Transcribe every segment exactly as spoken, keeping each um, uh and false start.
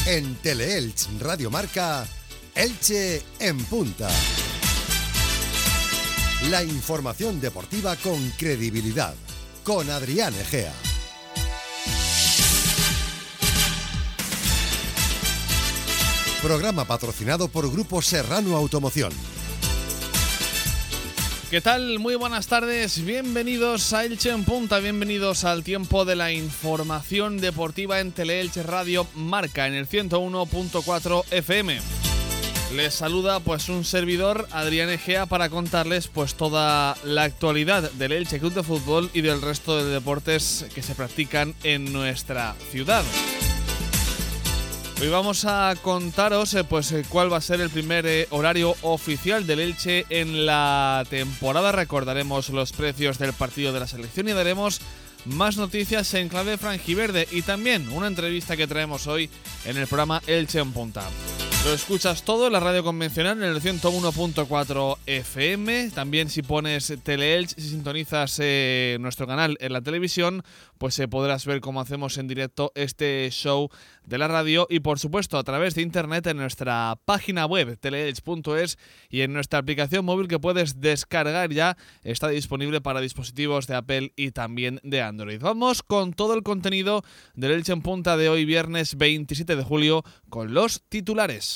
En Teleelch Radio Marca, Elche en Punta. La información deportiva con credibilidad, con Adrián Egea. Programa patrocinado por Grupo Serrano Automoción. ¿Qué tal? Muy buenas tardes, bienvenidos a Elche en Punta, bienvenidos al tiempo de la información deportiva en Teleelch Radio Marca en el ciento uno punto cuatro F M. Les saluda pues un servidor, Adrián Egea, para contarles pues toda la actualidad del Elche Club de Fútbol y del resto de deportes que se practican en nuestra ciudad. Hoy vamos a contaros eh, pues eh, cuál va a ser el primer eh, horario oficial del Elche en la temporada. Recordaremos los precios del partido de la selección y daremos más noticias en clave franjiverde y también una entrevista que traemos hoy en el programa Elche en Punta. Lo escuchas todo en la radio convencional en el ciento uno punto cuatro F M. También si pones Teleelch, si sintonizas eh, nuestro canal en la televisión, pues eh, podrás ver cómo hacemos en directo este show de la radio y por supuesto a través de internet en nuestra página web teleelch punto es y en nuestra aplicación móvil que puedes descargar ya. Está disponible para dispositivos de Apple y también de Android. Vamos con todo el contenido del Elche en Punta de hoy, viernes veintisiete de julio, con los titulares.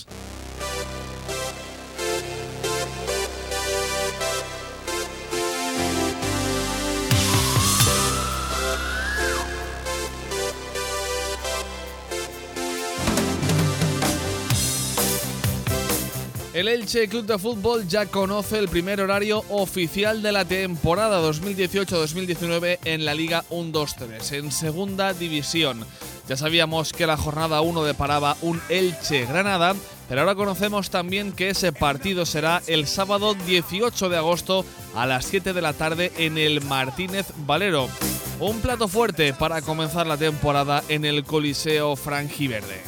El Elche Club de Fútbol ya conoce el primer horario oficial de la temporada dos mil dieciocho dos mil diecinueve en la Liga uno dos tres, en Segunda División. Ya sabíamos que la jornada uno deparaba un Elche-Granada, pero ahora conocemos también que ese partido será el sábado dieciocho de agosto a las siete de la tarde en el Martínez Valero. Un plato fuerte para comenzar la temporada en el Coliseo Franjiverde.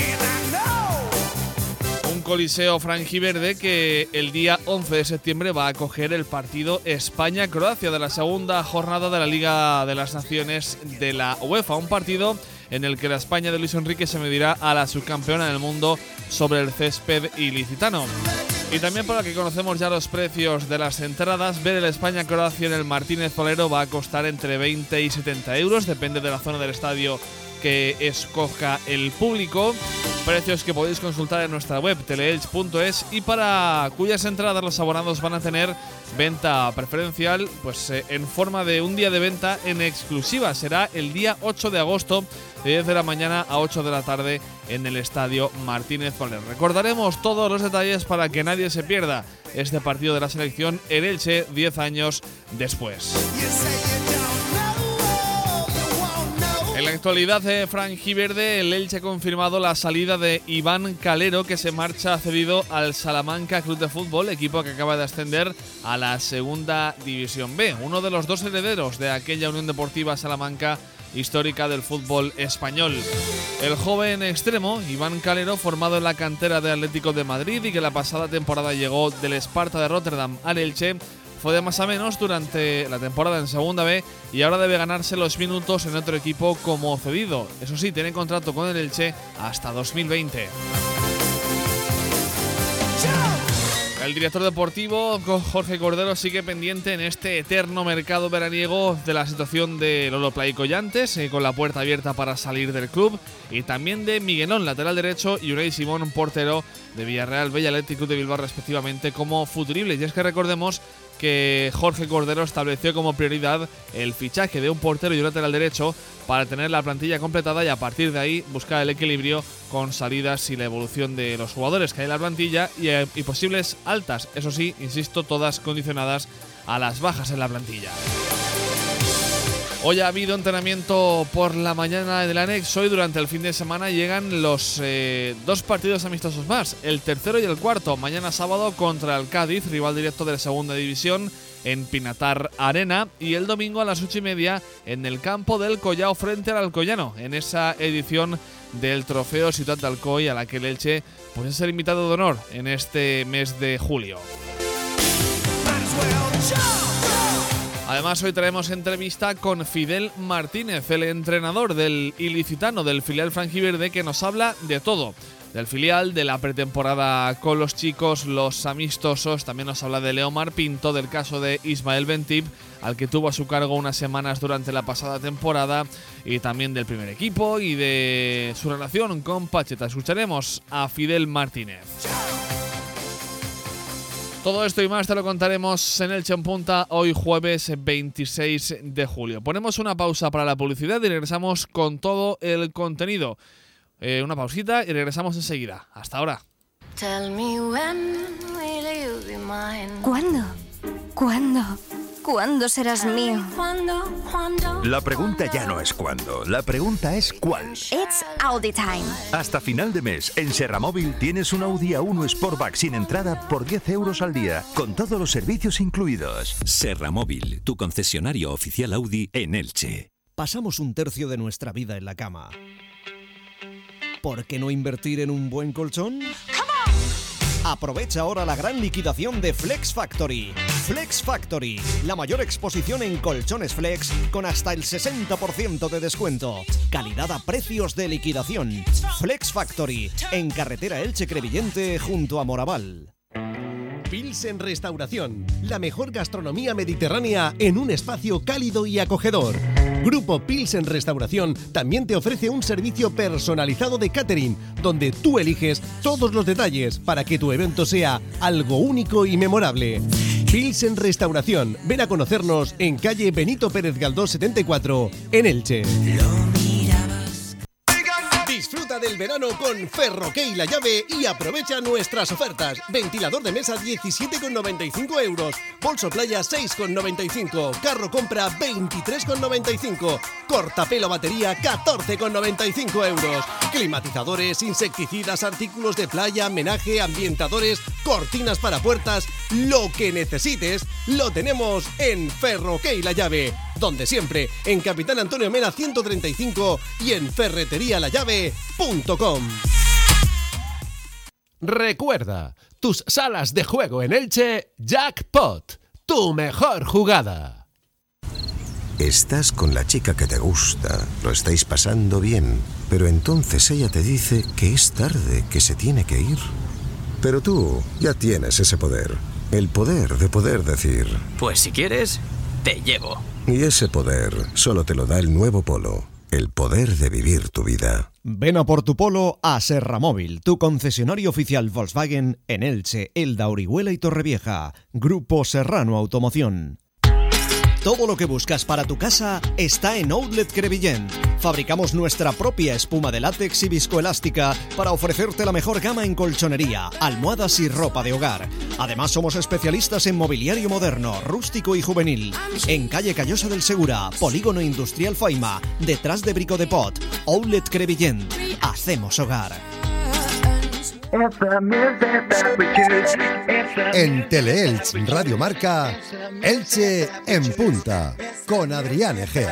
Coliseo Franjiverde que el día once de septiembre va a acoger el partido España-Croacia de la segunda jornada de la Liga de las Naciones de la UEFA. Un partido en el que la España de Luis Enrique se medirá a la subcampeona del mundo sobre el césped ilicitano. Y también para que conocemos ya los precios de las entradas, ver el España-Croacia en el Martínez Valero va a costar entre veinte y setenta euros, depende de la zona del estadio que escoja el público. Precios que podéis consultar en nuestra web teleelch punto es y para cuyas entradas los abonados van a tener venta preferencial pues eh, en forma de un día de venta en exclusiva. Será el día ocho de agosto de diez de la mañana a ocho de la tarde en el estadio Martínez Valero. Recordaremos todos los detalles para que nadie se pierda este partido de la selección en Elche diez años después. En la actualidad de franjiverde, el Elche ha confirmado la salida de Iván Calero, que se marcha cedido al Salamanca Club de Fútbol, equipo que acaba de ascender a la Segunda División B, uno de los dos herederos de aquella Unión Deportiva Salamanca histórica del fútbol español. El joven extremo, Iván Calero, formado en la cantera de Atlético de Madrid y que la pasada temporada llegó del Sparta de Rotterdam al Elche, fue de más a menos durante la temporada en Segunda B y ahora debe ganarse los minutos en otro equipo como cedido. Eso sí, tiene contrato con el Elche hasta dos mil veinte. El director deportivo, Jorge Cordero, sigue pendiente en este eterno mercado veraniego de la situación de Lolo Plaicollantes, eh, con la puerta abierta para salir del club, y también de Miguelón, lateral derecho, y Unai Simón, portero de Villarreal B y Athletic Club de Bilbao, respectivamente, como futuribles. Y es que recordemos que Jorge Cordero estableció como prioridad el fichaje de un portero y un lateral derecho para tener la plantilla completada y a partir de ahí buscar el equilibrio con salidas y la evolución de los jugadores que hay en la plantilla y, eh, y posibles altas, eso sí, insisto, todas condicionadas a las bajas en la plantilla. Hoy ha habido entrenamiento por la mañana del anexo y durante el fin de semana llegan los eh, dos partidos amistosos más, el tercero y el cuarto, mañana sábado contra el Cádiz, rival directo de la Segunda División, en Pinatar Arena, y el domingo a las ocho y media en el campo del Collao frente al Alcoyano, en esa edición del Trofeo Ciutat d'Alcoi a la que el Elche pues, es el invitado de honor en este mes de julio. Además, hoy traemos entrevista con Fidel Martínez, el entrenador del ilicitano, del filial franjiverde, que nos habla de todo. Del filial, de la pretemporada con los chicos, los amistosos. También nos habla de Leomar Pinto, del caso de Ismael Bentip, al que tuvo a su cargo unas semanas durante la pasada temporada, y también del primer equipo y de su relación con Pacheta. Escucharemos a Fidel Martínez. Todo esto y más te lo contaremos en Elche en Punta hoy jueves veintiséis de julio. Ponemos una pausa para la publicidad y regresamos con todo el contenido. Eh, una pausita y regresamos enseguida. Hasta ahora. ¿Cuándo? ¿Cuándo? ¿Cuándo serás mío? La pregunta ya no es cuándo, la pregunta es cuál. It's Audi time. Hasta final de mes, en Serramóvil tienes un Audi A uno Sportback sin entrada por diez euros al día, con todos los servicios incluidos. Serramóvil, tu concesionario oficial Audi en Elche. Pasamos un tercio de nuestra vida en la cama. ¿Por qué no invertir en un buen colchón? Aprovecha ahora la gran liquidación de Flex Factory. Flex Factory, la mayor exposición en colchones flex con hasta el sesenta por ciento de descuento. Calidad a precios de liquidación. Flex Factory, en carretera Elche-Crevillente junto a Moraval. Pilsen Restauración, la mejor gastronomía mediterránea en un espacio cálido y acogedor. Grupo Pilsen Restauración también te ofrece un servicio personalizado de catering, donde tú eliges todos los detalles para que tu evento sea algo único y memorable. Pilsen Restauración, ven a conocernos en calle Benito Pérez Galdós setenta y cuatro, en Elche. Disfruta del verano con Ferroque y La Llave y aprovecha nuestras ofertas. Ventilador de mesa diecisiete con noventa y cinco euros. Bolso playa seis con noventa y cinco. Carro compra veintitrés con noventa y cinco. Cortapelo batería catorce con noventa y cinco euros. Climatizadores, insecticidas, artículos de playa, menaje, ambientadores, cortinas para puertas. Lo que necesites lo tenemos en Ferroque y La Llave. Donde siempre, en Capitán Antonio Mena ciento treinta y cinco y en ferretería la llave punto com. Recuerda, tus salas de juego en Elche, Jackpot, tu mejor jugada. Estás con la chica que te gusta, lo estáis pasando bien, pero entonces ella te dice que es tarde, que se tiene que ir. Pero tú ya tienes ese poder, el poder de poder decir: pues si quieres, te llevo. Y ese poder solo te lo da el nuevo Polo, el poder de vivir tu vida. Ven a por tu Polo a Serramóvil, tu concesionario oficial Volkswagen en Elche, Elda, Orihuela y Torrevieja. Grupo Serrano Automoción. Todo lo que buscas para tu casa está en Outlet Crevillent. Fabricamos nuestra propia espuma de látex y viscoelástica para ofrecerte la mejor gama en colchonería, almohadas y ropa de hogar. Además, somos especialistas en mobiliario moderno, rústico y juvenil. En calle Callosa del Segura, Polígono Industrial Faima, detrás de Brico de Pot. Outlet Crevillent. Hacemos hogar. En Teleelch Radio Marca, Elche en Punta, con Adrián Egea.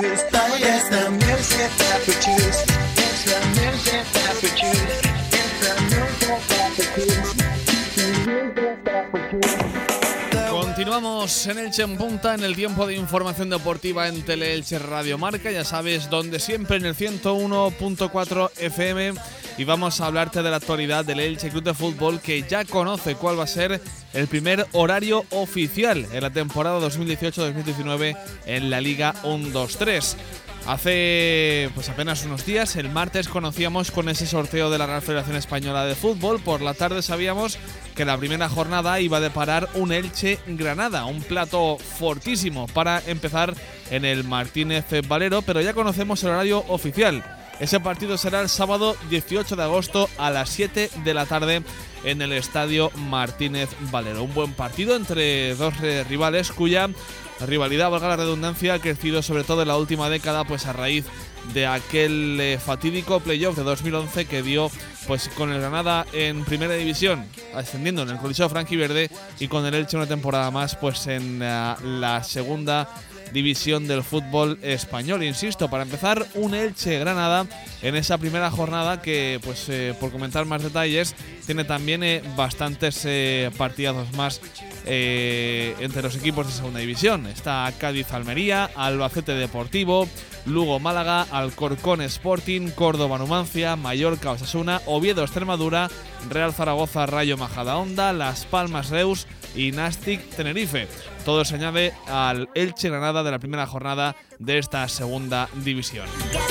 Continuamos en Elche en Punta, en el tiempo de información deportiva en Teleelche Radio Marca, ya sabes, donde siempre en el ciento uno punto cuatro F M, y vamos a hablarte de la actualidad del Elche Club de Fútbol, que ya conoce cuál va a ser el primer horario oficial en la temporada dos mil dieciocho dos mil diecinueve en la Liga uno dos tres. Hace pues apenas unos días, el martes, conocíamos con ese sorteo de la Real Federación Española de Fútbol. Por la tarde sabíamos que la primera jornada iba a deparar un Elche-Granada, un plato fortísimo para empezar en el Martínez Valero, pero ya conocemos el horario oficial. Ese partido será el sábado dieciocho de agosto a las siete de la tarde en el Estadio Martínez Valero. Un buen partido entre dos rivales cuya rivalidad, valga la redundancia, ha crecido sobre todo en la última década, pues a raíz de aquel eh, fatídico playoff de dos mil once que dio pues con el Granada en primera división, ascendiendo en el Coliseo franjiverde, y con el Elche una temporada más pues en uh, la segunda división del fútbol español. Insisto, para empezar, un Elche-Granada en esa primera jornada que, pues eh, por comentar más detalles, tiene también eh, bastantes eh, partidazos más eh, entre los equipos de segunda división. Está Cádiz-Almería, Albacete Deportivo, Lugo-Málaga, Alcorcón Sporting, Córdoba-Numancia, Mallorca-Osasuna, Oviedo-Extremadura, Real Zaragoza-Rayo Majadahonda, Las Palmas-Reus y Nastic-Tenerife. Todo se añade al Elche-Granada de la primera jornada de esta segunda división.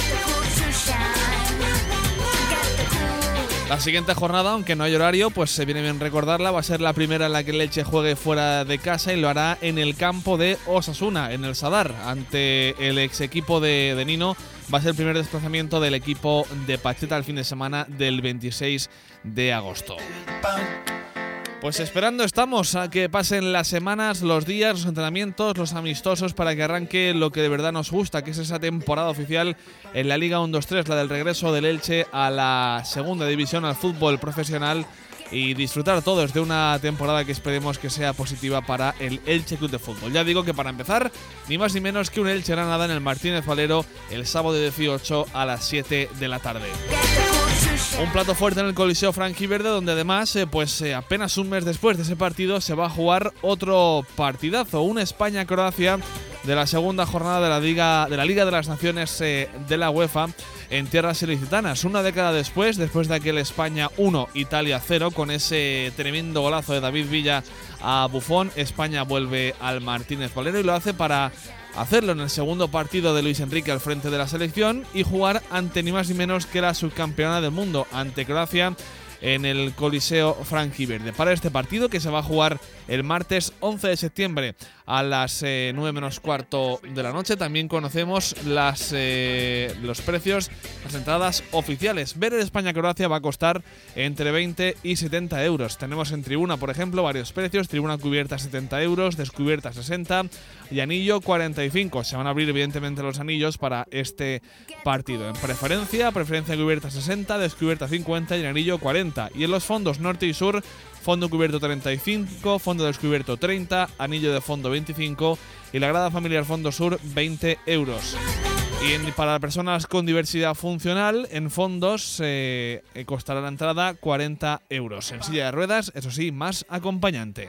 La siguiente jornada, aunque no hay horario, pues se viene bien recordarla, va a ser la primera en la que el Elche juegue fuera de casa y lo hará en el campo de Osasuna, en el Sadar, ante el ex equipo de, de Nino. Va a ser el primer desplazamiento del equipo de Pacheta el fin de semana del veintiséis de agosto. Pues esperando estamos a que pasen las semanas, los días, los entrenamientos, los amistosos para que arranque lo que de verdad nos gusta, que es esa temporada oficial en la Liga uno dos tres, la del regreso del Elche a la segunda división, al fútbol profesional, y disfrutar todos de una temporada que esperemos que sea positiva para el Elche Club de Fútbol. Ya digo que para empezar, ni más ni menos que un Elche-Granada en el Martínez Valero el sábado dieciocho a las siete de la tarde. Un plato fuerte en el Coliseo Franjiverde, donde además, eh, pues eh, apenas un mes después de ese partido se va a jugar otro partidazo, un España-Croacia de la segunda jornada de la Liga de la Liga de las Naciones eh, de la UEFA en tierras ilicitanas. Una década después, después de aquel España uno, Italia cero, con ese tremendo golazo de David Villa a Buffon, España vuelve al Martínez Valero y lo hace para hacerlo en el segundo partido de Luis Enrique al frente de la selección y jugar ante ni más ni menos que la subcampeona del mundo, ante Croacia, en el Coliseo Franjiverde. Para este partido, que se va a jugar el martes once de septiembre a las eh, nueve menos cuarto de la noche, también conocemos las, eh, los precios, las entradas oficiales. Ver el España-Croacia va a costar entre veinte y setenta euros. Tenemos en tribuna, por ejemplo, varios precios. Tribuna cubierta setenta euros, descubierta sesenta y anillo cuarenta y cinco. Se van a abrir evidentemente los anillos para este partido. En preferencia, preferencia cubierta sesenta, descubierta cincuenta y en anillo cuarenta. Y en los fondos norte y sur, fondo cubierto treinta y cinco, fondo descubierto treinta, anillo de fondo veinticinco y la grada familiar fondo sur veinte euros. Y en, para personas con diversidad funcional, en fondos eh, costará la entrada cuarenta euros. En silla de ruedas, eso sí, más acompañante.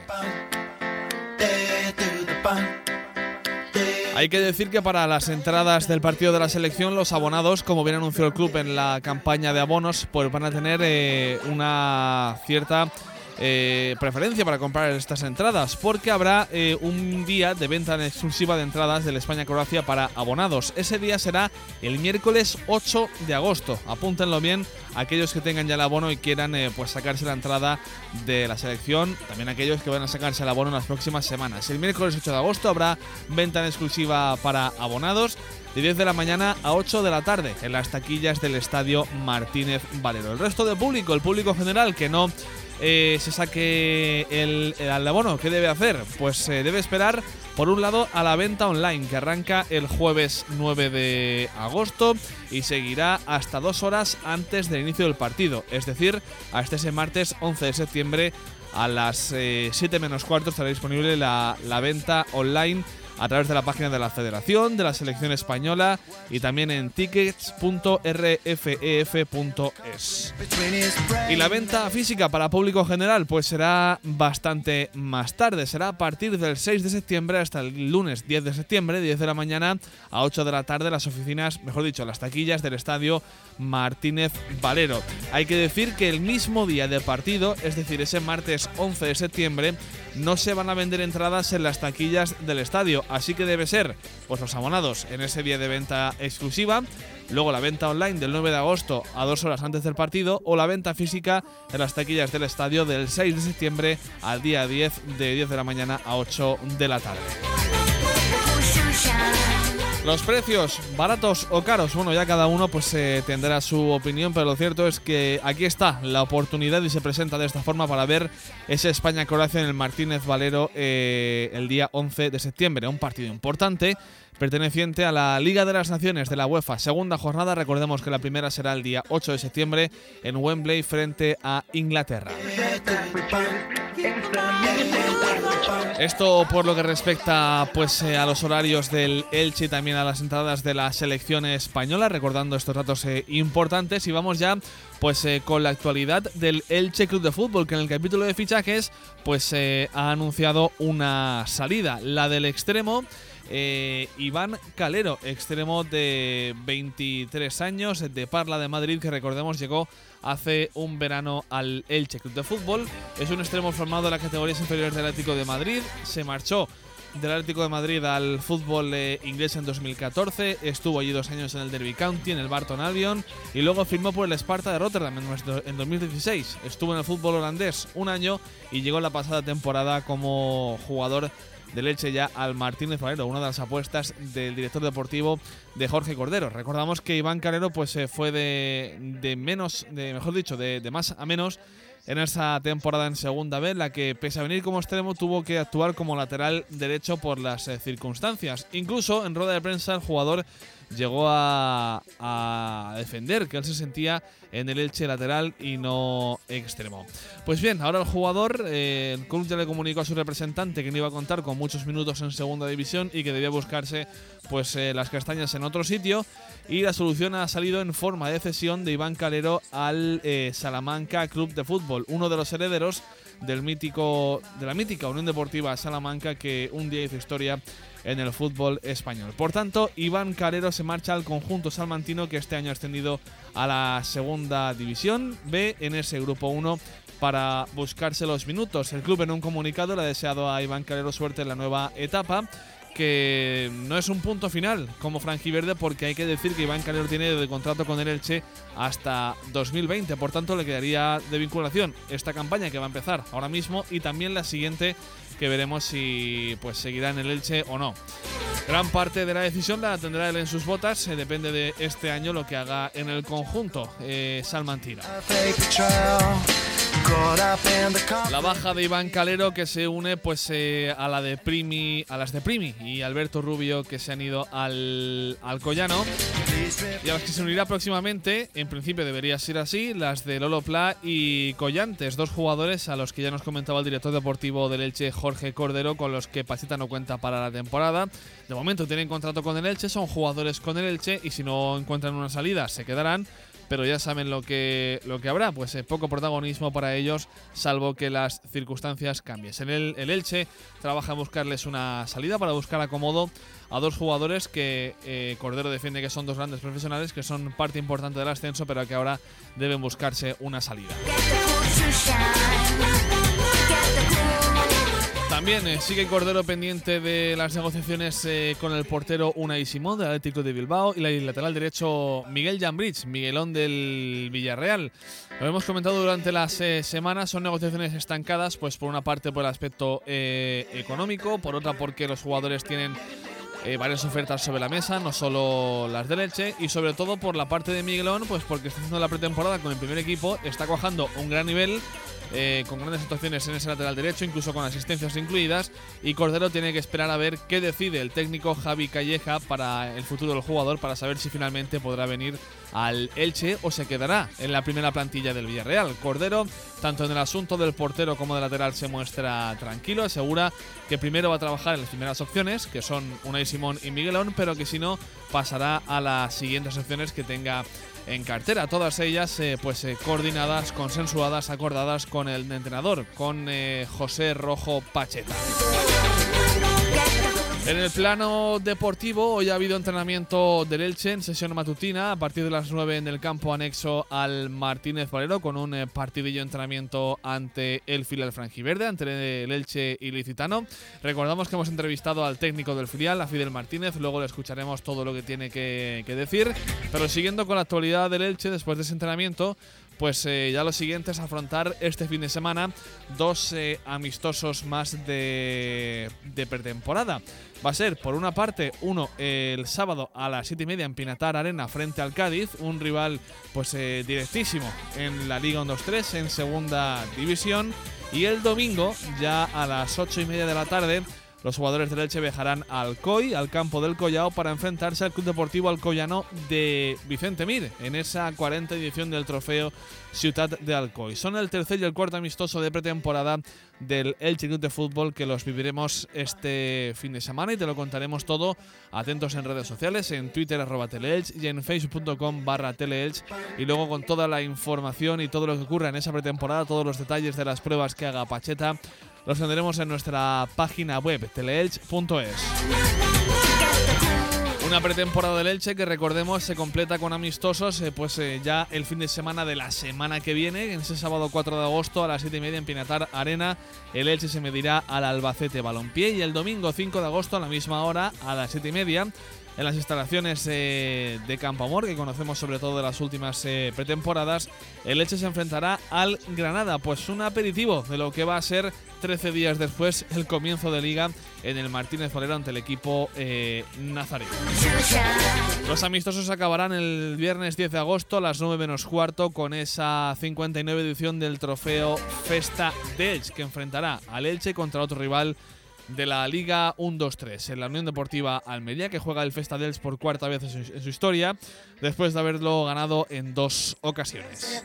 Hay que decir que para las entradas del partido de la selección, los abonados, como bien anunció el club en la campaña de abonos, pues van a tener eh, una cierta Eh, preferencia para comprar estas entradas, porque habrá eh, un día de venta en exclusiva de entradas del España-Croacia para abonados. Ese día será el miércoles ocho de agosto. Apúntenlo bien aquellos que tengan ya el abono y quieran eh, pues sacarse la entrada de la selección, también aquellos que van a sacarse el abono en las próximas semanas. El miércoles ocho de agosto habrá venta en exclusiva para abonados de diez de la mañana a ocho de la tarde en las taquillas del Estadio Martínez Valero. El resto del público, el público general que no Eh, se saque el, el abono, ¿qué debe hacer? Pues eh, debe esperar, por un lado, a la venta online, que arranca el jueves nueve de agosto y seguirá hasta dos horas antes del inicio del partido, es decir, hasta ese martes once de septiembre a las eh, siete menos cuarto estará disponible la, la venta online a través de la página de la Federación, de la Selección Española y también en tickets punto r f e f punto es. Y la venta física para público general pues será bastante más tarde, será a partir del seis de septiembre hasta el lunes diez de septiembre, diez de la mañana a ocho de la tarde, las oficinas, mejor dicho, las taquillas del Estadio Martínez Valero. Hay que decir que el mismo día de partido, es decir, ese martes once de septiembre, no se van a vender entradas en las taquillas del estadio, así que debe ser pues los abonados en ese día de venta exclusiva, luego la venta online del nueve de agosto a dos horas antes del partido o la venta física en las taquillas del estadio del seis de septiembre al día diez, de diez de la mañana a ocho de la tarde. Los precios, baratos o caros, bueno, ya cada uno pues eh, tendrá su opinión, pero lo cierto es que aquí está la oportunidad y se presenta de esta forma para ver ese España-Croacia en el Martínez Valero eh, el día once de septiembre. Un partido importante perteneciente a la Liga de las Naciones de la UEFA. Segunda jornada, recordemos que la primera será el día ocho de septiembre en Wembley frente a Inglaterra. Esto por lo que respecta pues eh, a los horarios del Elche y también a las entradas de la selección española, recordando estos datos eh, importantes. Y vamos ya pues eh, con la actualidad del Elche Club de Fútbol, que en el capítulo de fichajes pues eh, ha anunciado una salida, la del extremo Eh, Iván Calero, extremo de veintitrés años, de Parla de Madrid, que recordemos llegó hace un verano al Elche Club de Fútbol. Es un extremo formado en las categorías inferiores del Atlético de Madrid. Se marchó del Atlético de Madrid al fútbol eh, inglés en dos mil catorce, estuvo allí dos años en el Derby County, en el Barton Albion, y luego firmó por el Sparta de Rotterdam en dos mil dieciséis. Estuvo en el fútbol holandés un año y llegó la pasada temporada como jugador del Elche ya al Martínez Valero, una de las apuestas del director deportivo de Jorge Cordero. Recordamos que Iván Calero pues eh, fue de, de menos, de mejor dicho, de, de más a menos en esa temporada en Segunda B, la que pese a venir como extremo tuvo que actuar como lateral derecho por las eh, circunstancias. Incluso en rueda de prensa el jugador llegó a, a defender que él se sentía en el Elche lateral y no extremo. Pues bien, ahora el jugador, eh, el club ya le comunicó a su representante que no iba a contar con muchos minutos en segunda división y que debía buscarse pues eh, las castañas en otro sitio, y la solución ha salido en forma de cesión de Iván Calero al eh, Salamanca Club de Fútbol, uno de los herederos del mítico, de la mítica Unión Deportiva Salamanca, que un día hizo historia en el fútbol español. Por tanto, Iván Calero se marcha al conjunto salmantino, que este año ha ascendido a la segunda división B en ese grupo uno, para buscarse los minutos. El club en un comunicado le ha deseado a Iván Calero suerte en la nueva etapa, que no es un punto final como franjiverde, porque hay que decir que Iván Calero tiene de contrato con el Elche hasta dos mil veinte, por tanto le quedaría de vinculación esta campaña que va a empezar ahora mismo y también la siguiente, que veremos si pues seguirá en el Elche o no. Gran parte de la decisión la tendrá él en sus botas, eh, depende de este año lo que haga en el conjunto eh, salmantino. La baja de Iván Calero, que se une pues eh, a la de Primi, a las de Primi y Alberto Rubio, que se han ido al Alcoyano, y a las que se unirá próximamente, en principio debería ser así, las de Lolo Pla y Collantes, dos jugadores a los que ya nos comentaba el director deportivo del Elche, Jorge Cordero, con los que Pacheta no cuenta para la temporada. De momento tienen contrato con el Elche, son jugadores con el Elche, y si no encuentran una salida se quedarán, pero ya saben lo que, lo que habrá, pues eh, poco protagonismo para ellos, salvo que las circunstancias cambien. En el, el Elche trabaja en buscarles una salida, para buscar acomodo a dos jugadores que eh, Cordero defiende que son dos grandes profesionales, que son parte importante del ascenso, pero que ahora deben buscarse una salida. También eh, sigue Cordero pendiente de las negociaciones eh, con el portero Unai Simón del Atlético de Bilbao y el lateral derecho Miguel Jambrich, Miguelón del Villarreal. Lo hemos comentado durante las eh, semanas, son negociaciones estancadas, pues por una parte por el aspecto eh, económico, por otra porque los jugadores tienen eh, varias ofertas sobre la mesa, no solo las del Elche, y sobre todo por la parte de Miguelón, pues porque está haciendo la pretemporada con el primer equipo, está cuajando un gran nivel, Eh, con grandes actuaciones en ese lateral derecho, incluso con asistencias incluidas, y Cordero tiene que esperar a ver qué decide el técnico Javi Calleja para el futuro del jugador, para saber si finalmente podrá venir al Elche o se quedará en la primera plantilla del Villarreal. Cordero, tanto en el asunto del portero como del lateral, se muestra tranquilo, asegura que primero va a trabajar en las primeras opciones, que son Unai Simón y Miguelón, pero que si no pasará a las siguientes opciones que tenga en cartera, todas ellas eh, pues eh, coordinadas, consensuadas, acordadas con el entrenador, con eh, José Rojo Pacheta. En el plano deportivo, hoy ha habido entrenamiento del Elche en sesión matutina a partir de las nueve en el campo anexo al Martínez Valero, con un eh, partidillo de entrenamiento ante el filial franjiverde, ante el Elche ilicitano. Recordamos que hemos entrevistado al técnico del filial, a Fidel Martínez, luego le escucharemos todo lo que tiene que, que decir, pero siguiendo con la actualidad del Elche, después de ese entrenamiento, pues eh, ya lo siguiente es afrontar este fin de semana dos eh, amistosos más de, de pretemporada. Va a ser, por una parte, uno el sábado a las siete y media en Pinatar Arena frente al Cádiz, un rival pues eh, directísimo en la Liga uno dos tres, en segunda división, y el domingo, ya a las ocho y media de la tarde, Los jugadores del Elche viajarán al C O I, al campo del Collao, para enfrentarse al Club Deportivo Alcoyano de Vicente Mir en esa cuarta edición del trofeo Ciutat de Alcoy. Son el tercer y el cuarto amistoso de pretemporada del Elche Club de Fútbol, que los viviremos este fin de semana y te lo contaremos todo. Atentos en redes sociales, en Twitter arroba teleelch y en facebook punto com barra teleelch, y luego con toda la información y todo lo que ocurra en esa pretemporada, todos los detalles de las pruebas que haga Pacheta, los tendremos en nuestra página web teleelch punto es. Una pretemporada del Elche que, recordemos, se completa con amistosos eh, pues eh, ya el fin de semana de la semana que viene. En ese sábado cuatro de agosto a las siete y media en Pinatar Arena, el Elche se medirá al Albacete Balompié, y el domingo cinco de agosto a la misma hora, a las siete y media, en las instalaciones eh, de Campo Amor, que conocemos sobre todo de las últimas eh, pretemporadas, el Elche se enfrentará al Granada. Pues un aperitivo de lo que va a ser trece días después el comienzo de Liga en el Martínez Valero ante el equipo eh, nazareno. Los amistosos acabarán el viernes diez de agosto a las nueve menos cuarto con esa cincuenta y nueve edición del trofeo Festa de Elche, que enfrentará al Elche contra otro rival de la Liga uno dos tres, en la Unión Deportiva Almería, que juega el Festa dels por cuarta vez en su, en su historia, después de haberlo ganado en dos ocasiones.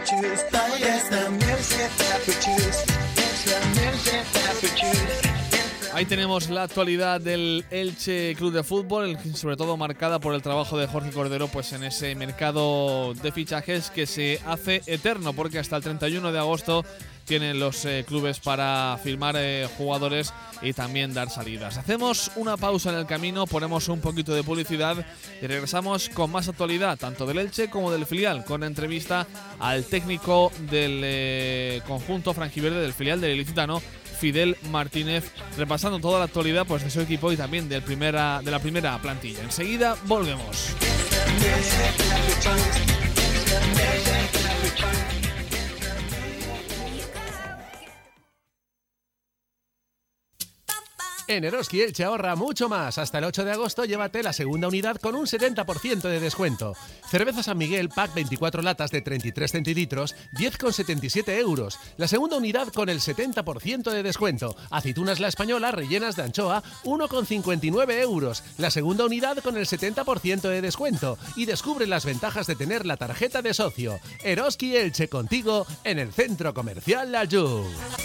Ahí tenemos la actualidad del Elche Club de Fútbol, sobre todo marcada por el trabajo de Jorge Cordero pues en ese mercado de fichajes que se hace eterno, porque hasta el treinta y uno de agosto tienen los eh, clubes para firmar eh, jugadores y también dar salidas. Hacemos una pausa en el camino, ponemos un poquito de publicidad y regresamos con más actualidad, tanto del Elche como del filial, con entrevista al técnico del eh, conjunto franjiverde del filial del Ilicitano, Fidel Martínez, repasando toda la actualidad pues de su equipo y también del primera, de la primera plantilla. Enseguida volvemos. En Eroski Elche ahorra mucho más. Hasta el ocho de agosto llévate la segunda unidad con un setenta por ciento de descuento. Cerveza San Miguel, pack veinticuatro latas de treinta y tres centilitros, diez con setenta y siete euros. La segunda unidad con el setenta por ciento de descuento. Aceitunas La Española rellenas de anchoa, uno con cincuenta y nueve euros. La segunda unidad con el setenta por ciento de descuento. Y descubre las ventajas de tener la tarjeta de socio. Eroski Elche, contigo en el Centro Comercial La Ju.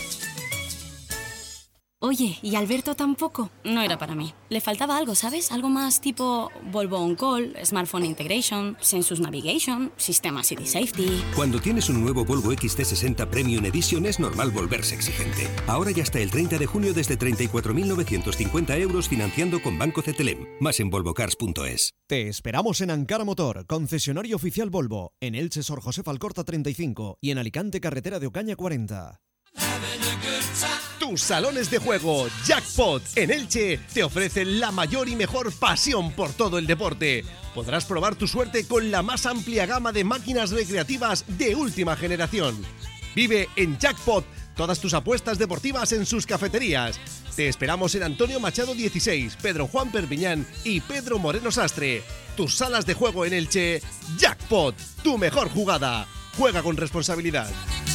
Oye, ¿y Alberto tampoco? No era para mí. Le faltaba algo, ¿sabes? Algo más tipo Volvo On Call, Smartphone Integration, Sensus Navigation, Sistema City Safety... Cuando tienes un nuevo Volvo X C sesenta Premium Edition es normal volverse exigente. Ahora ya hasta el treinta de junio desde treinta y cuatro mil novecientos cincuenta euros financiando con Banco Cetelem. Más en volvo cars punto es. Te esperamos en Ankara Motor, concesionario oficial Volvo, en Elche Sor José Alcorta treinta y cinco y en Alicante Carretera de Ocaña cuarenta. Tus salones de juego Jackpot en Elche te ofrecen la mayor y mejor pasión por todo el deporte. Podrás probar tu suerte con la más amplia gama de máquinas recreativas de última generación. Vive en Jackpot todas tus apuestas deportivas en sus cafeterías. Te esperamos en Antonio Machado dieciséis, Pedro Juan Perpiñán y Pedro Moreno Sastre. Tus salas de juego en Elche, Jackpot, tu mejor jugada. Juega con responsabilidad.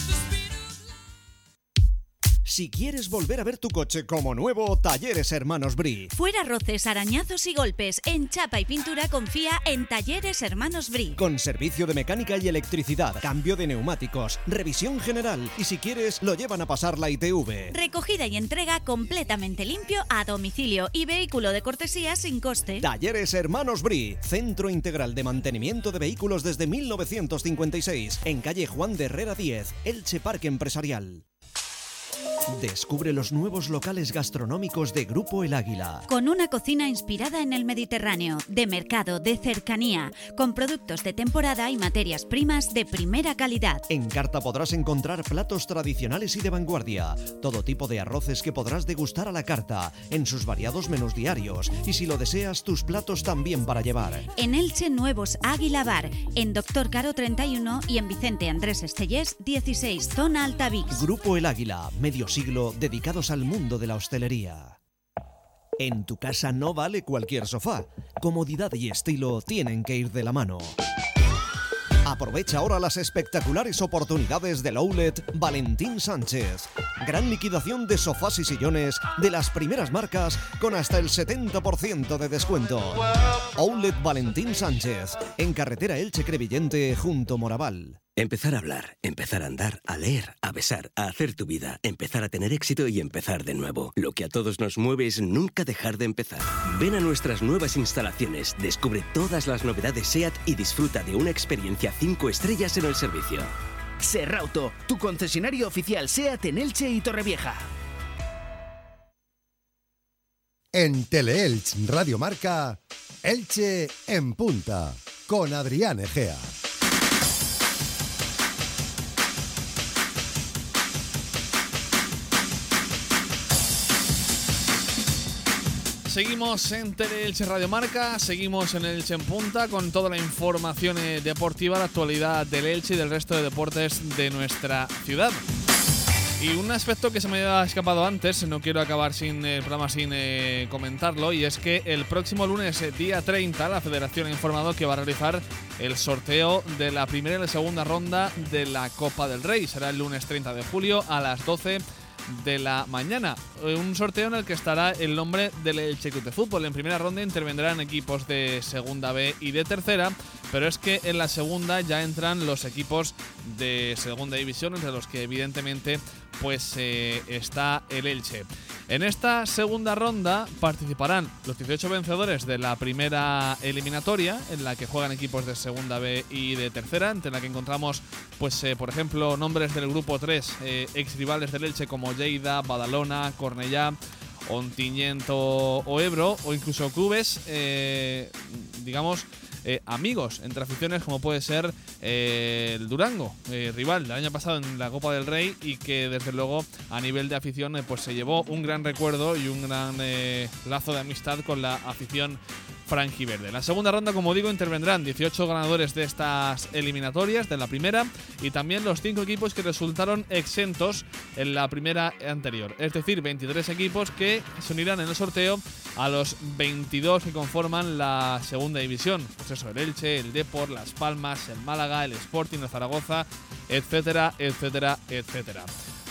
Si quieres volver a ver tu coche como nuevo, Talleres Hermanos Bri. Fuera roces, arañazos y golpes. En chapa y pintura confía en Talleres Hermanos Bri. Con servicio de mecánica y electricidad, cambio de neumáticos, revisión general y si quieres lo llevan a pasar la I T V. Recogida y entrega completamente limpio a domicilio y vehículo de cortesía sin coste. Talleres Hermanos Bri, Centro Integral de Mantenimiento de Vehículos desde mil novecientos cincuenta y seis, en calle Juan de Herrera diez, Elche Parque Empresarial. Descubre los nuevos locales gastronómicos de Grupo El Águila. Con una cocina inspirada en el Mediterráneo, de mercado, de cercanía, con productos de temporada y materias primas de primera calidad. En carta podrás encontrar platos tradicionales y de vanguardia, todo tipo de arroces que podrás degustar a la carta, en sus variados menús diarios, y si lo deseas, tus platos también para llevar. En Elche Nuevos Águila Bar, en Doctor Caro treinta y uno y en Vicente Andrés Estellés dieciséis, zona Altavix. Grupo El Águila, medio siglo dedicados al mundo de la hostelería. En tu casa no vale cualquier sofá. Comodidad y estilo tienen que ir de la mano. Aprovecha ahora las espectaculares oportunidades del Outlet Valentín Sánchez. Gran liquidación de sofás y sillones de las primeras marcas con hasta el setenta por ciento de descuento. Outlet Valentín Sánchez, en carretera Elche-Crevillente, junto Moraval. Empezar a hablar, empezar a andar, a leer, a besar, a hacer tu vida, empezar a tener éxito y empezar de nuevo. Lo que a todos nos mueve es nunca dejar de empezar. Ven a nuestras nuevas instalaciones, descubre todas las novedades SEAT y disfruta de una experiencia cinco estrellas en el servicio. Serrauto, tu concesionario oficial SEAT en Elche y Torrevieja. En Teleelch Radio Marca, Elche en Punta, con Adrián Egea. Seguimos en Teleelche Radio Marca, seguimos en Elche en Punta con toda la información deportiva, la actualidad del Elche y del resto de deportes de nuestra ciudad. Y un aspecto que se me había escapado antes, no quiero acabar sin el programa sin eh, comentarlo, y es que el próximo lunes, día treinta, la Federación ha informado que va a realizar el sorteo de la primera y la segunda ronda de la Copa del Rey. Será el lunes treinta de julio a las doce de la mañana. Un sorteo en el que estará el nombre del Elche Club de Fútbol. En primera ronda intervendrán equipos de segunda B y de tercera, pero es que en la segunda ya entran los equipos de segunda división, entre los que evidentemente pues eh, está el Elche. En esta segunda ronda participarán los dieciocho vencedores de la primera eliminatoria, en la que juegan equipos de segunda B y de tercera, entre la que encontramos pues eh, por ejemplo nombres del grupo tres, eh, ex rivales del Elche como Lleida, Badalona, Cornellá, Ontinyent o Ebro, o incluso clubes eh, digamos Eh, amigos entre aficiones, como puede ser eh, el Durango, eh, rival del año pasado en la Copa del Rey, y que desde luego a nivel de afición eh, pues se llevó un gran recuerdo y un gran eh, lazo de amistad con la afición franjiverde. En la segunda ronda, como digo, intervendrán dieciocho ganadores de estas eliminatorias, de la primera, y también los cinco equipos que resultaron exentos en la primera anterior, es decir, veintitrés equipos que se unirán en el sorteo a los veintidós que conforman la segunda división. Pues eso, el Elche, el Depor, Las Palmas, el Málaga, el Sporting, el Zaragoza, etcétera, etcétera, etcétera.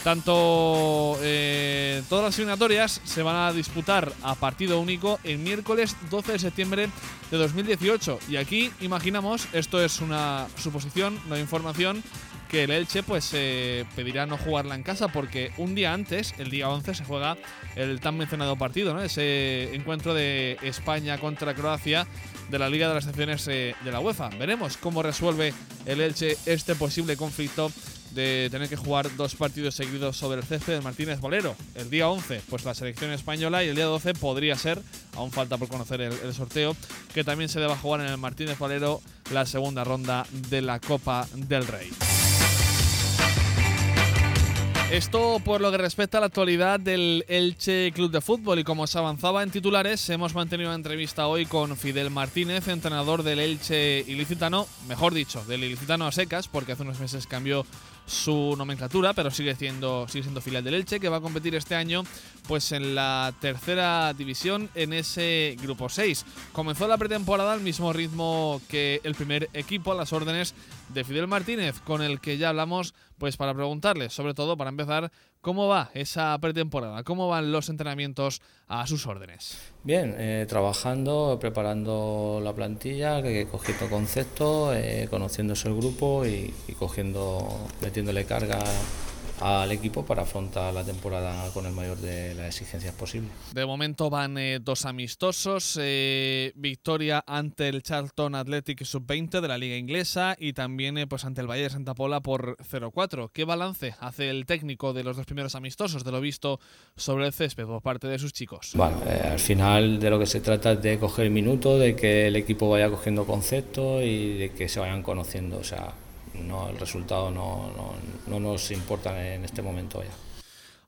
Tanto eh, todas las eliminatorias se van a disputar a partido único el miércoles doce de septiembre de dos mil dieciocho. Y aquí imaginamos, esto es una suposición, no información, que el Elche pues eh, pedirá no jugarla en casa, porque un día antes, el día once, se juega el tan mencionado partido, ¿no? Ese encuentro de España contra Croacia de la Liga de las Naciones eh, de la UEFA. Veremos cómo resuelve el Elche este posible conflicto de tener que jugar dos partidos seguidos sobre el césped del Martínez Valero. El día once, pues la selección española, y el día doce podría ser, aún falta por conocer el, el sorteo, que también se deba jugar en el Martínez Valero la segunda ronda de la Copa del Rey. Esto por lo que respecta a la actualidad del Elche Club de Fútbol, y como se avanzaba en titulares, hemos mantenido una entrevista hoy con Fidel Martínez, entrenador del Elche ilicitano, mejor dicho, del ilicitano a secas, porque hace unos meses cambió su nomenclatura, pero sigue siendo, sigue siendo filial del Elche, que va a competir este año pues en la tercera división en ese grupo seis. Comenzó la pretemporada al mismo ritmo que el primer equipo, a las órdenes de Fidel Martínez, con el que ya hablamos pues para preguntarle, sobre todo para empezar, cómo va esa pretemporada, cómo van los entrenamientos a sus órdenes. Bien, eh, trabajando, preparando la plantilla, que, cogiendo conceptos, eh, conociéndose el grupo y, y cogiendo, metiéndole carga al equipo para afrontar la temporada con el mayor de las exigencias posible. De momento van eh, dos amistosos, eh, victoria ante el Charlton Athletic sub veinte de la Liga Inglesa, y también eh, pues ante el Valle de Santa Pola por cero cuatro. ¿Qué balance hace el técnico de los dos primeros amistosos, de lo visto sobre el césped por parte de sus chicos? Bueno, eh, al final de lo que se trata es de coger minutos, de que el equipo vaya cogiendo conceptos y de que se vayan conociendo, o sea, no, el resultado no, no, no nos importa en este momento ya.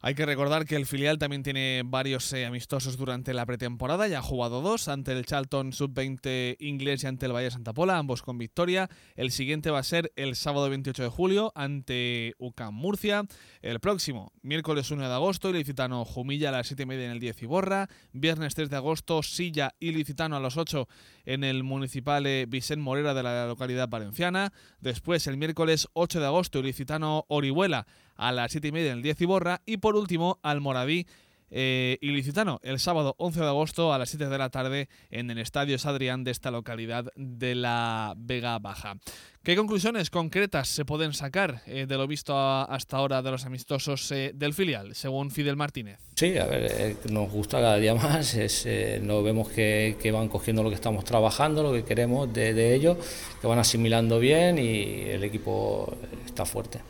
Hay que recordar que el filial también tiene varios eh, amistosos durante la pretemporada. Ya ha jugado dos, ante el Charlton sub veinte inglés y ante el Valle Santa Pola, ambos con victoria. El siguiente va a ser el sábado veintiocho de julio ante U C A M Murcia. El próximo, miércoles uno de agosto, Ilicitano Jumilla a las siete y media en el diez Iborra. Viernes tres de agosto, Silla Ilicitano a las ocho en el Municipal eh, Vicent Morera de la localidad valenciana. Después, el miércoles ocho de agosto, Ilicitano Orihuela a las siete y media en el diez Iborra. Y por último, Almoradí eh, Ilicitano el sábado once de agosto a las siete de la tarde en el Estadio Sadrián de esta localidad de la Vega Baja. ¿Qué conclusiones concretas se pueden sacar eh, de lo visto a, hasta ahora de los amistosos eh, del filial, según Fidel Martínez? Sí, a ver, eh, nos gusta cada día más, es, eh, nos vemos que, que van cogiendo lo que estamos trabajando, lo que queremos de, de ellos, que van asimilando bien y el equipo está fuerte.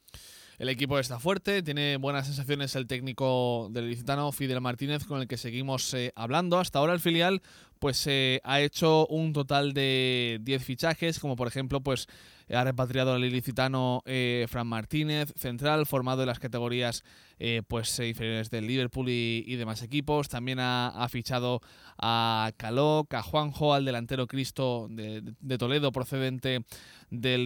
El equipo está fuerte, tiene buenas sensaciones el técnico del Ilicitano, Fidel Martínez, con el que seguimos eh, hablando. Hasta ahora el filial pues eh, ha hecho un total de diez fichajes, como por ejemplo pues ha repatriado al ilicitano eh, Fran Martínez, central, formado en las categorías eh, pues eh, inferiores del Liverpool y, y demás equipos. También ha, ha fichado a Caloc, a Juanjo, al delantero Cristo de, de Toledo, procedente del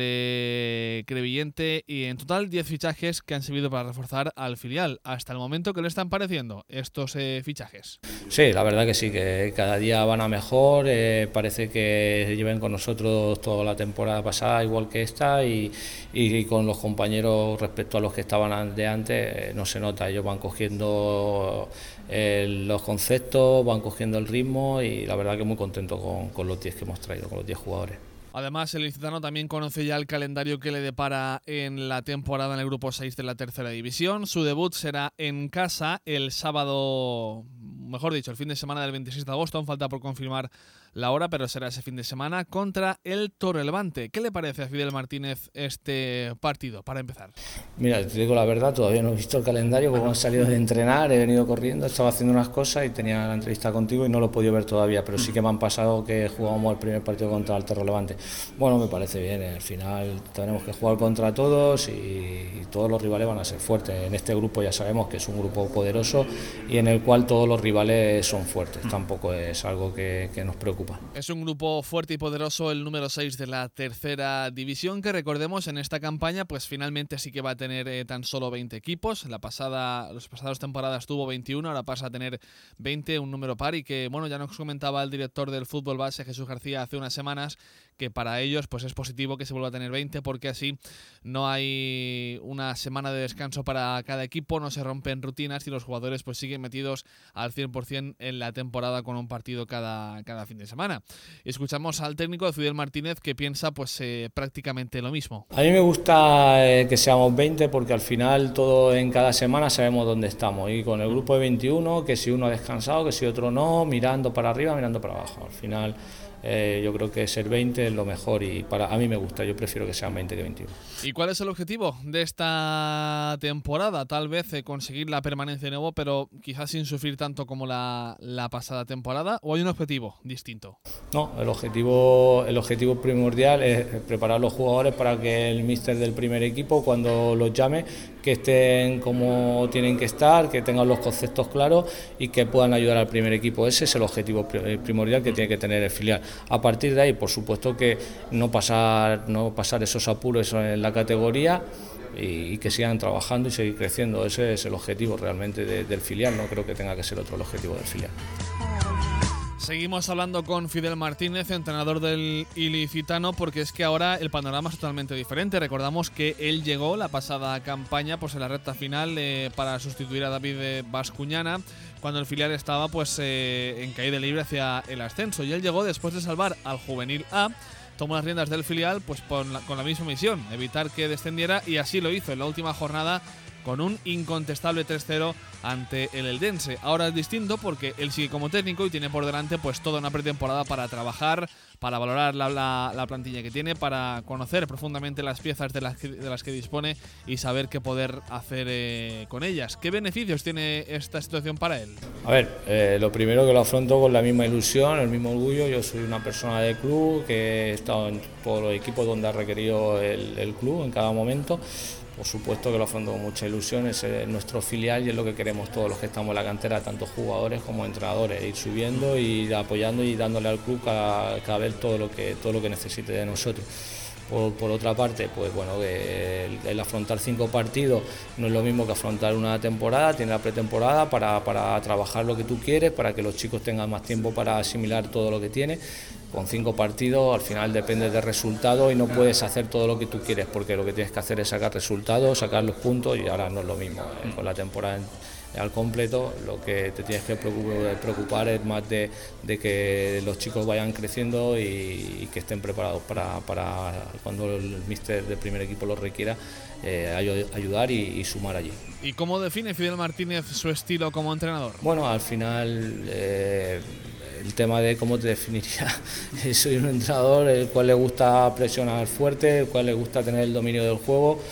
eh, Crevillente, y en total diez fichajes que han servido para reforzar al filial. Hasta el momento, ¿qué le están pareciendo estos eh, fichajes? Sí, la verdad que sí, que cada día van a mejor, eh, parece que lleven con nosotros toda la temporada pasada igual que esta y, y con los compañeros respecto a los que estaban de antes eh, no se nota, ellos van cogiendo eh, los conceptos, van cogiendo el ritmo y la verdad que muy contento con, con los diez que hemos traído, con los diez jugadores. Además, el ilicitano también conoce ya el calendario que le depara en la temporada en el grupo seis de la tercera división. Su debut será en casa el sábado, mejor dicho, el fin de semana del veintiséis de agosto. Aún falta por confirmar la hora, pero será ese fin de semana contra el Torrelevante. ¿Qué le parece a Fidel Martínez este partido, para empezar? Mira, te digo la verdad, todavía no he visto el calendario porque hemos salido de entrenar, he venido corriendo, estaba haciendo unas cosas y tenía la entrevista contigo y no lo he podido ver todavía, pero sí que me han pasado que jugábamos el primer partido contra el Torrelevante. Bueno, me parece bien, al final tenemos que jugar contra todos y, y todos los rivales van a ser fuertes. En este grupo ya sabemos que es un grupo poderoso y en el cual todos los rivales son fuertes, tampoco es algo que, que nos preocupa. Es un grupo fuerte y poderoso, el número seis de la tercera división, que recordemos en esta campaña pues finalmente sí que va a tener eh, tan solo veinte equipos. La pasada, las pasadas temporadas tuvo veintiuno, ahora pasa a tener veinte, un número par, y que bueno, ya nos comentaba el director del fútbol base, Jesús García, hace unas semanas, que para ellos pues es positivo que se vuelva a tener veinte, porque así no hay una semana de descanso para cada equipo, no se rompen rutinas y los jugadores pues siguen metidos al cien por ciento en la temporada con un partido cada, cada fin de semana. Escuchamos al técnico de Fidel Martínez, que piensa pues eh, prácticamente lo mismo. A mí me gusta eh, que seamos veinte, porque al final todo en cada semana sabemos dónde estamos, y con el grupo de veintiuno, que si uno ha descansado, que si otro no, mirando para arriba, mirando para abajo. Al final Eh, yo creo que ser veinte es lo mejor y para a mí me gusta, yo prefiero que sean veinte que veintiuno. ¿Y cuál es el objetivo de esta temporada? Tal vez eh, conseguir la permanencia de nuevo, pero quizás sin sufrir tanto como la, la pasada temporada, ¿o hay un objetivo distinto? No, el objetivo, el objetivo primordial es preparar a los jugadores para que el míster del primer equipo, cuando los llame, que estén como tienen que estar, que tengan los conceptos claros y que puedan ayudar al primer equipo. Ese es el objetivo primordial que tiene que tener el filial. A partir de ahí, por supuesto que no pasar, no pasar esos apuros en la categoría y, y que sigan trabajando y seguir creciendo. Ese es el objetivo realmente de, del filial, no creo que tenga que ser otro el objetivo del filial. Seguimos hablando con Fidel Martínez, entrenador del ilicitano, porque es que ahora el panorama es totalmente diferente. Recordamos que él llegó la pasada campaña pues en la recta final eh, para sustituir a David Bascuñana, cuando el filial estaba pues eh, en caída libre hacia el ascenso, y él llegó después de salvar al Juvenil A. Tomó las riendas del filial pues con la, con la misma misión, evitar que descendiera, y así lo hizo en la última jornada con un incontestable tres cero ante el Eldense. Ahora es distinto porque él sigue como técnico y tiene por delante pues toda una pretemporada para trabajar, para valorar la, la, la plantilla que tiene, para conocer profundamente las piezas de las que, de las que dispone y saber qué poder hacer eh, con ellas. ¿Qué beneficios tiene esta situación para él? A ver, eh, lo primero que lo afronto con la misma ilusión, el mismo orgullo. Yo soy una persona del club que he estado en todos los equipos donde ha requerido el, el club en cada momento. por supuesto que lo afronto con mucha ilusión, es nuestro filial y es lo que queremos todos los que estamos en la cantera, tanto jugadores como entrenadores, ir subiendo, ir apoyando y dándole al club cada, cada vez todo lo que todo lo que necesite de nosotros. Por, por otra parte, pues bueno, el, el afrontar cinco partidos no es lo mismo que afrontar una temporada, tiene la pretemporada para, para trabajar lo que tú quieres, para que los chicos tengan más tiempo para asimilar todo lo que tienen. Con cinco partidos al final depende del resultado y no puedes hacer todo lo que tú quieres, porque lo que tienes que hacer es sacar resultados, sacar los puntos, y ahora no es lo mismo. ¿eh? Con la temporada al completo, lo que te tienes que preocupar es más de, de que los chicos vayan creciendo y, y que estén preparados para, para cuando el míster del primer equipo lo requiera, eh, ayudar y, y sumar allí. ¿Y cómo define Fidel Martínez su estilo como entrenador? Bueno, al final eh, el tema de cómo te definiría, soy un entrenador el cual le gusta presionar fuerte, el cual le gusta tener el dominio del juego.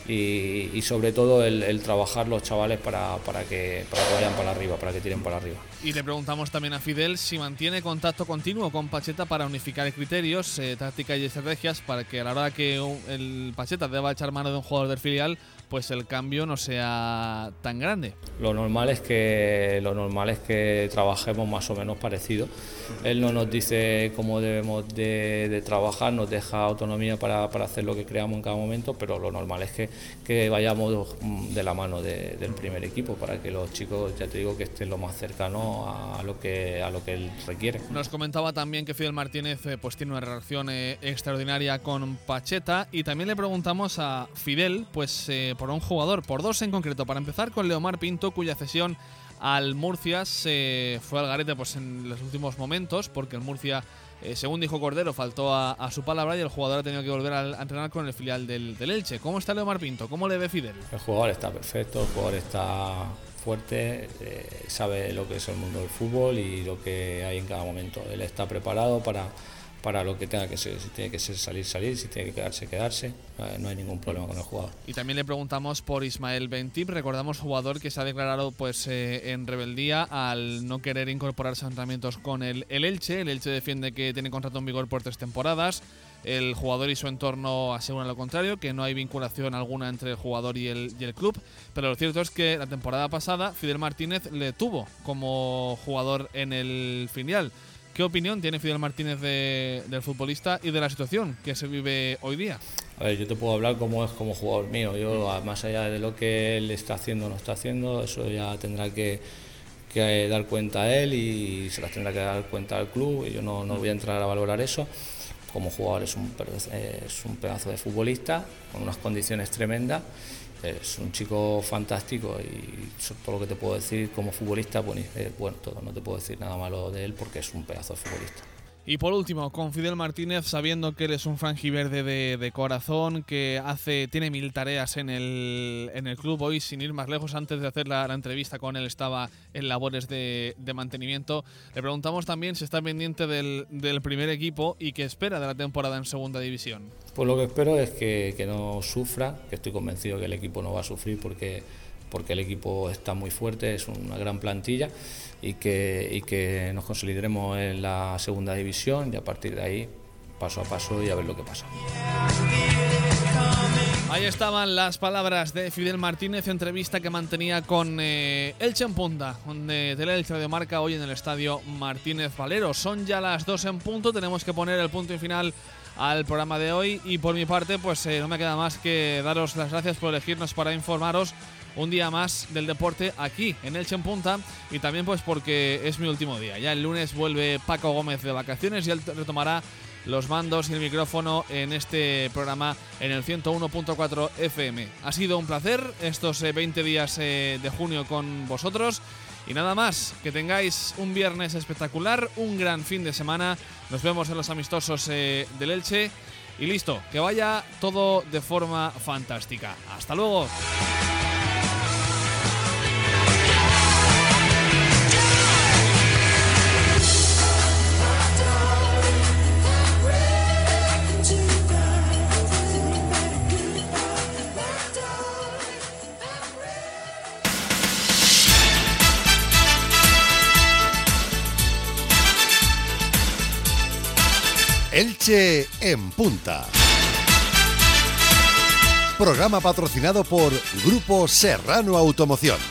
Y, y sobre todo el, el trabajar los chavales para, para, que, para que vayan para arriba, para que tiren para arriba. Y le preguntamos también a Fidel si mantiene contacto continuo con Pacheta para unificar criterios, eh, tácticas y estrategias para que a la hora que el Pacheta deba echar mano de un jugador del filial, pues el cambio no sea tan grande. Lo normal es que lo normal es que trabajemos más o menos parecido. Él no nos dice cómo debemos de, de trabajar, nos deja autonomía para, para hacer lo que creamos en cada momento, pero lo normal es que, que vayamos de la mano de, del primer equipo para que los chicos, ya te digo, que estén lo más cercano a lo que, a lo que él requiere. Nos comentaba también que Fidel Martínez eh, pues tiene una relación eh, extraordinaria con Pacheta, y también le preguntamos a Fidel pues eh, por un jugador, por dos en concreto. Para empezar con Leomar Pinto, cuya cesión al Murcia se fue al garete pues en los últimos momentos, porque el Murcia, eh, según dijo Cordero, faltó a, a su palabra y el jugador ha tenido que volver a, a entrenar con el filial del, del Elche. ¿Cómo está Leomar Pinto? ¿Cómo le ve Fidel? El jugador está perfecto, el jugador está fuerte, eh, sabe lo que es el mundo del fútbol y lo que hay en cada momento. Él está preparado para para lo que tenga que ser, si tiene que ser salir, salir, si tiene que quedarse, quedarse, eh, no hay ningún problema con el jugador. Y también le preguntamos por Ismael Bentip, recordamos jugador que se ha declarado pues eh, en rebeldía al no querer incorporarse a entrenamientos con el, el Elche. El Elche defiende que tiene contrato en vigor por tres temporadas. El jugador y su entorno aseguran lo contrario, que no hay vinculación alguna entre el jugador y el, y el club, pero lo cierto es que la temporada pasada Fidel Martínez le tuvo como jugador en el filial. ¿Qué opinión tiene Fidel Martínez de, del futbolista y de la situación que se vive hoy día? A ver, yo te puedo hablar como es como jugador mío. Yo, más allá de lo que él está haciendo o no está haciendo, eso ya tendrá que, que dar cuenta a él y se las tendrá que dar cuenta al club. Y yo no, no voy a entrar a valorar eso. Como jugador es un, es un pedazo de futbolista con unas condiciones tremendas. Es un chico fantástico y todo lo que te puedo decir como futbolista, bueno, es bueno todo, no te puedo decir nada malo de él porque es un pedazo de futbolista. Y por último, con Fidel Martínez, sabiendo que él es un frangiverde de, de corazón, que hace tiene mil tareas en el, en el club, hoy sin ir más lejos, antes de hacer la, la entrevista con él estaba en labores de, de mantenimiento. Le preguntamos también si está pendiente del, del primer equipo y qué espera de la temporada en segunda división. Pues lo que espero es que, que no sufra, que estoy convencido que el equipo no va a sufrir porque, porque el equipo está muy fuerte, es una gran plantilla y que, y que nos consolidaremos en la segunda división y a partir de ahí paso a paso y a ver lo que pasa. Ahí estaban las palabras de Fidel Martínez, entrevista que mantenía con eh, Elche en Punta, de Teleelche Radio Marca, hoy en el estadio Martínez Valero. Son ya las dos en punto, tenemos que poner el punto y final al programa de hoy y por mi parte pues eh, no me queda más que daros las gracias por elegirnos para informaros un día más del deporte aquí en Elche en Punta, y también pues porque es mi último día. Ya el lunes vuelve Paco Gómez de vacaciones y él retomará los mandos y el micrófono en este programa en el ciento uno punto cuatro F M. Ha sido un placer estos eh, veinte días eh, de junio con vosotros. Y nada más, que tengáis un viernes espectacular, un gran fin de semana. Nos vemos en los amistosos eh, del Elche. Y listo, que vaya todo de forma fantástica. ¡Hasta luego! Elche en Punta. Programa patrocinado por Grupo Serrano Automoción.